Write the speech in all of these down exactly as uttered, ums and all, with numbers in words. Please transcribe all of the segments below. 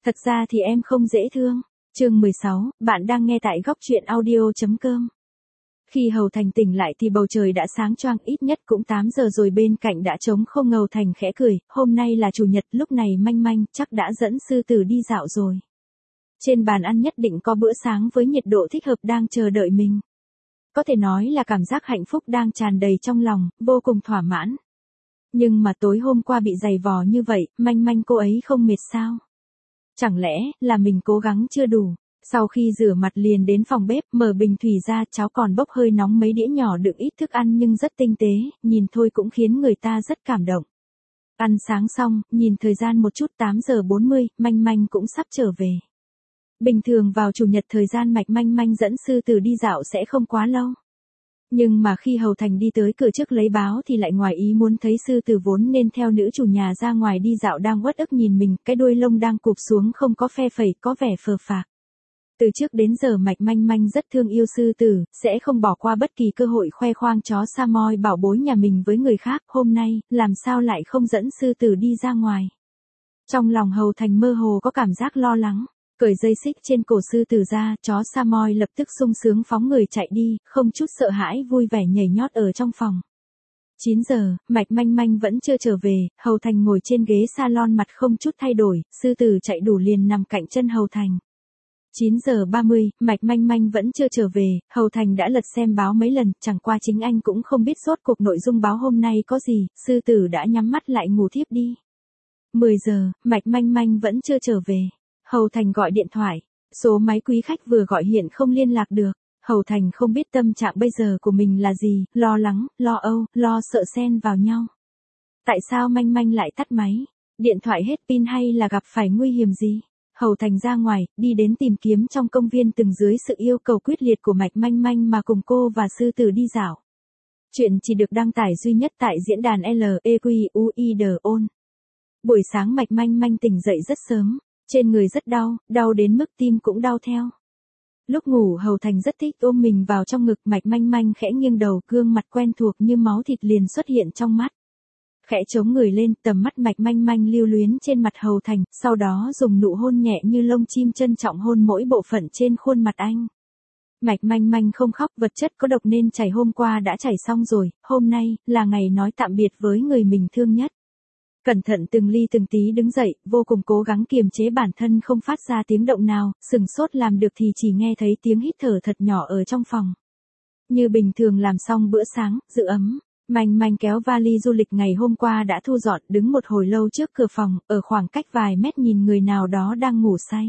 Thật ra thì em không dễ thương. Chương mười sáu, bạn đang nghe tại góc truyện audio.com. Khi Hầu Thành tỉnh lại thì bầu trời đã sáng choang, ít nhất cũng tám giờ rồi, bên cạnh đã trống không. Hầu Thành khẽ cười, hôm nay là chủ nhật, lúc này Manh Manh chắc đã dẫn sư tử đi dạo rồi. Trên bàn ăn nhất định có bữa sáng với nhiệt độ thích hợp đang chờ đợi mình. Có thể nói là cảm giác hạnh phúc đang tràn đầy trong lòng, vô cùng thỏa mãn. Nhưng mà tối hôm qua bị giày vò như vậy, Manh Manh cô ấy không mệt sao? Chẳng lẽ là mình cố gắng chưa đủ? Sau khi rửa mặt liền đến phòng bếp, mở bình thủy ra, cháo còn bốc hơi nóng, mấy đĩa nhỏ đựng ít thức ăn nhưng rất tinh tế, nhìn thôi cũng khiến người ta rất cảm động. Ăn sáng xong, nhìn thời gian một chút, tám giờ bốn mươi, Manh Manh cũng sắp trở về. Bình thường vào chủ nhật thời gian Mạch Manh Manh dẫn sư tử đi dạo sẽ không quá lâu. Nhưng mà khi Hầu Thành đi tới cửa trước lấy báo thì lại ngoài ý muốn thấy sư tử vốn nên theo nữ chủ nhà ra ngoài đi dạo đang uất ức nhìn mình, cái đuôi lông đang cụp xuống không có phe phẩy, có vẻ phờ phạc. Từ trước đến giờ Mạch Manh Manh rất thương yêu sư tử, sẽ không bỏ qua bất kỳ cơ hội khoe khoang chó Samoy bảo bối nhà mình với người khác, hôm nay, làm sao lại không dẫn sư tử đi ra ngoài. Trong lòng Hầu Thành mơ hồ có cảm giác lo lắng. Cởi dây xích trên cổ sư tử ra, chó Samoy lập tức sung sướng phóng người chạy đi, không chút sợ hãi, vui vẻ nhảy nhót ở trong phòng. chín giờ, Mạch Manh Manh vẫn chưa trở về, Hầu Thành ngồi trên ghế salon mặt không chút thay đổi, sư tử chạy đủ liền nằm cạnh chân Hầu Thành. chín giờ ba mươi, Mạch Manh Manh vẫn chưa trở về, Hầu Thành đã lật xem báo mấy lần, chẳng qua chính anh cũng không biết rốt cuộc nội dung báo hôm nay có gì, sư tử đã nhắm mắt lại ngủ thiếp đi. mười giờ, Mạch Manh Manh vẫn chưa trở về. Hầu Thành gọi điện thoại, số máy quý khách vừa gọi hiện không liên lạc được. Hầu Thành không biết tâm trạng bây giờ của mình là gì, lo lắng, lo âu, lo sợ xen vào nhau. Tại sao Manh Manh lại tắt máy? Điện thoại hết pin hay là gặp phải nguy hiểm gì? Hầu Thành ra ngoài, đi đến tìm kiếm trong công viên từng dưới sự yêu cầu quyết liệt của Mạch Manh Manh mà cùng cô và sư tử đi dạo. Chuyện chỉ được đăng tải duy nhất tại diễn đàn L E Q U I D O N. Buổi sáng Mạch Manh Manh tỉnh dậy rất sớm. Trên người rất đau, đau đến mức tim cũng đau theo. Lúc ngủ Hầu Thành rất thích ôm mình vào trong ngực, Mạch Manh Manh khẽ nghiêng đầu, gương mặt quen thuộc như máu thịt liền xuất hiện trong mắt. Khẽ chống người lên, tầm mắt Mạch Manh Manh lưu luyến trên mặt Hầu Thành, sau đó dùng nụ hôn nhẹ như lông chim trân trọng hôn mỗi bộ phận trên khuôn mặt anh. Mạch Manh Manh không khóc, vật chất có độc nên chảy hôm qua đã chảy xong rồi, hôm nay là ngày nói tạm biệt với người mình thương nhất. Cẩn thận từng ly từng tí đứng dậy, vô cùng cố gắng kiềm chế bản thân không phát ra tiếng động nào, sừng sốt làm được thì chỉ nghe thấy tiếng hít thở thật nhỏ ở trong phòng. Như bình thường làm xong bữa sáng, giữ ấm, Manh Manh kéo vali du lịch ngày hôm qua đã thu dọn, đứng một hồi lâu trước cửa phòng, ở khoảng cách vài mét nhìn người nào đó đang ngủ say.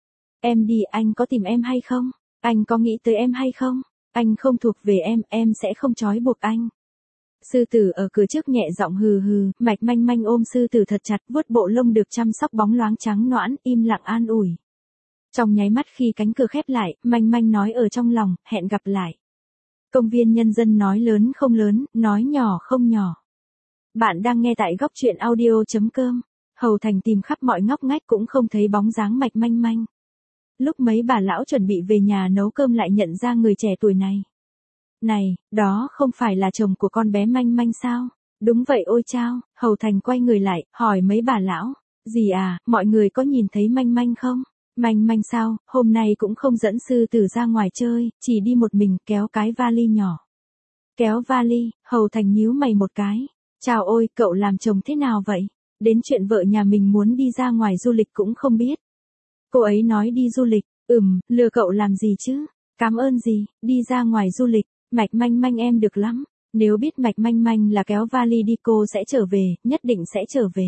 Em đi, anh có tìm em hay không? Anh có nghĩ tới em hay không? Anh không thuộc về em, em sẽ không trói buộc anh. Sư tử ở cửa trước nhẹ giọng hừ hừ, Mạch Manh Manh ôm sư tử thật chặt, vuốt bộ lông được chăm sóc bóng loáng trắng nõn, im lặng an ủi. Trong nháy mắt khi cánh cửa khép lại, Manh Manh nói ở trong lòng, hẹn gặp lại. Công viên Nhân dân nói lớn không lớn, nói nhỏ không nhỏ. Bạn đang nghe tại góc truyện audio.com. Hầu Thành tìm khắp mọi ngóc ngách cũng không thấy bóng dáng Mạch Manh Manh. Lúc mấy bà lão chuẩn bị về nhà nấu cơm lại nhận ra người trẻ tuổi này. Này, đó không phải là chồng của con bé Manh Manh sao? Đúng vậy ôi chao, Hầu Thành quay người lại, hỏi mấy bà lão. Gì à, mọi người có nhìn thấy Manh Manh không? Manh Manh sao, hôm nay cũng không dẫn sư tử ra ngoài chơi, chỉ đi một mình kéo cái vali nhỏ. Kéo vali, Hầu Thành nhíu mày một cái. Chào ôi, cậu làm chồng thế nào vậy? Đến chuyện vợ nhà mình muốn đi ra ngoài du lịch cũng không biết. Cô ấy nói đi du lịch, ừm, lừa cậu làm gì chứ? Cảm ơn gì, đi ra ngoài du lịch. Mạch Manh Manh em được lắm, nếu biết Mạch Manh Manh là kéo vali đi cô sẽ trở về, nhất định sẽ trở về.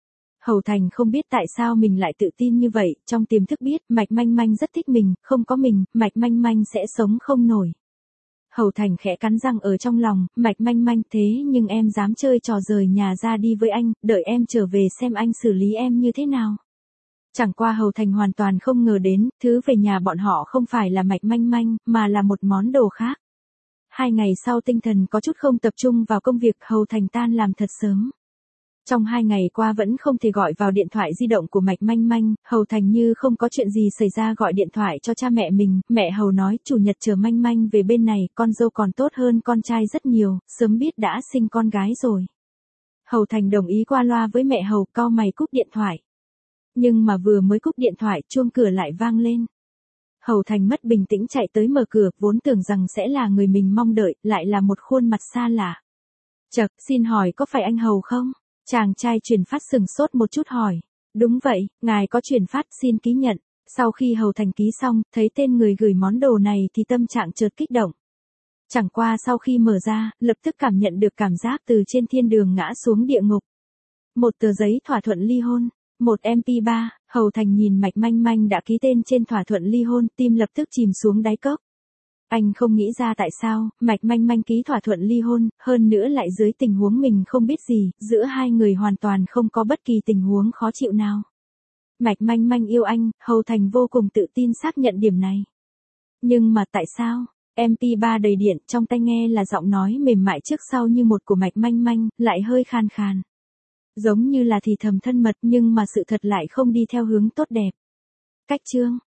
Hầu Thành không biết tại sao mình lại tự tin như vậy, trong tiềm thức biết Mạch Manh Manh rất thích mình, không có mình, Mạch Manh Manh sẽ sống không nổi. Hầu Thành khẽ cắn răng ở trong lòng, Mạch Manh Manh thế nhưng em dám chơi trò rời nhà ra đi với anh, đợi em trở về xem anh xử lý em như thế nào. Chẳng qua Hầu Thành hoàn toàn không ngờ đến, thứ về nhà bọn họ không phải là Mạch Manh Manh, mà là một món đồ khác. Hai ngày sau tinh thần có chút không tập trung vào công việc, Hầu Thành tan làm thật sớm. Trong hai ngày qua vẫn không thể gọi vào điện thoại di động của Mạch Manh Manh, Hầu Thành như không có chuyện gì xảy ra gọi điện thoại cho cha mẹ mình, mẹ Hầu nói chủ nhật chờ Manh Manh về bên này, con dâu còn tốt hơn con trai rất nhiều, sớm biết đã sinh con gái rồi. Hầu Thành đồng ý qua loa với mẹ Hầu, cau mày cúp điện thoại. Nhưng mà vừa mới cúp điện thoại, chuông cửa lại vang lên. Hầu Thành mất bình tĩnh chạy tới mở cửa, vốn tưởng rằng sẽ là người mình mong đợi, lại là một khuôn mặt xa lạ. Chậc, xin hỏi có phải anh Hầu không? Chàng trai truyền phát sừng sốt một chút hỏi. Đúng vậy, ngài có truyền phát, xin ký nhận. Sau khi Hầu Thành ký xong, thấy tên người gửi món đồ này thì tâm trạng chợt kích động. Chẳng qua sau khi mở ra, lập tức cảm nhận được cảm giác từ trên thiên đường ngã xuống địa ngục. Một tờ giấy thỏa thuận ly hôn, một em pê ba, Hầu Thành nhìn Mạch Manh Manh đã ký tên trên thỏa thuận ly hôn, tim lập tức chìm xuống đáy cốc. Anh không nghĩ ra tại sao, Mạch Manh Manh ký thỏa thuận ly hôn, hơn nữa lại dưới tình huống mình không biết gì, giữa hai người hoàn toàn không có bất kỳ tình huống khó chịu nào. Mạch Manh Manh yêu anh, Hầu Thành vô cùng tự tin xác nhận điểm này. Nhưng mà tại sao? em pê ba đầy điện, trong tai nghe là giọng nói mềm mại trước sau như một của Mạch Manh Manh, lại hơi khan khan. Giống như là thì thầm thân mật nhưng mà sự thật lại không đi theo hướng tốt đẹp. Cách chương